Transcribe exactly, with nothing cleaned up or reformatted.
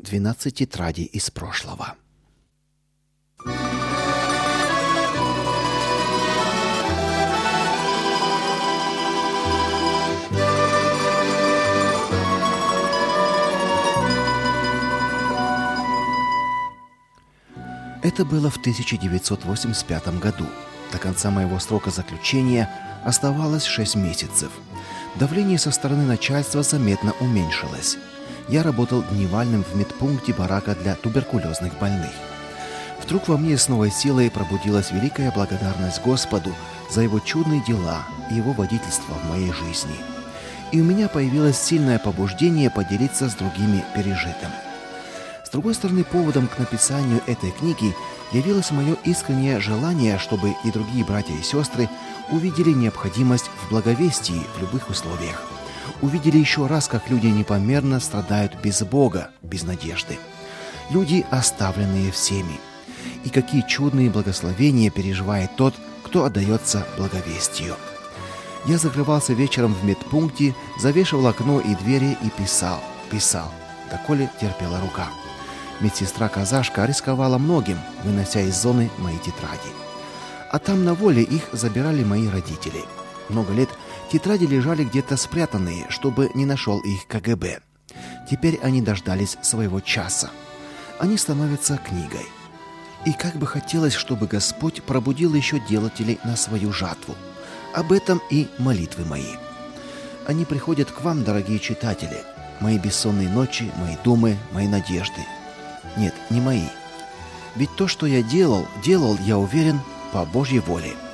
двенадцать тетрадей из прошлого. Это было в тысяча девятьсот восемьдесят пятом году. До конца моего срока заключения оставалось шесть месяцев. Давление со стороны начальства заметно уменьшилось. Я работал дневальным в медпункте барака для туберкулезных больных. Вдруг во мне с новой силой пробудилась великая благодарность Господу за Его чудные дела и Его водительство в моей жизни. И у меня появилось сильное побуждение поделиться с другими пережитым. С другой стороны, поводом к написанию этой книги явилось мое искреннее желание, чтобы и другие братья и сестры увидели необходимость в благовестии в любых условиях. Увидели еще раз, как люди непомерно страдают без Бога, без надежды. Люди, оставленные всеми. И какие чудные благословения переживает тот, кто отдается благовестию. Я закрывался вечером в медпункте, завешивал окно и двери и писал, писал, доколе терпела рука. Медсестра-казашка рисковала многим, вынося из зоны мои тетради. А там на воле их забирали мои родители. Много лет тетради лежали где-то спрятанные, чтобы не нашел их ка гэ бэ. Теперь они дождались своего часа. Они становятся книгой. И как бы хотелось, чтобы Господь пробудил еще делателей на свою жатву. Об этом и молитвы мои. Они приходят к вам, дорогие читатели. Мои бессонные ночи, мои думы, мои надежды. Нет, не мои. Ведь то, что я делал, делал, я уверен, по Божьей воле.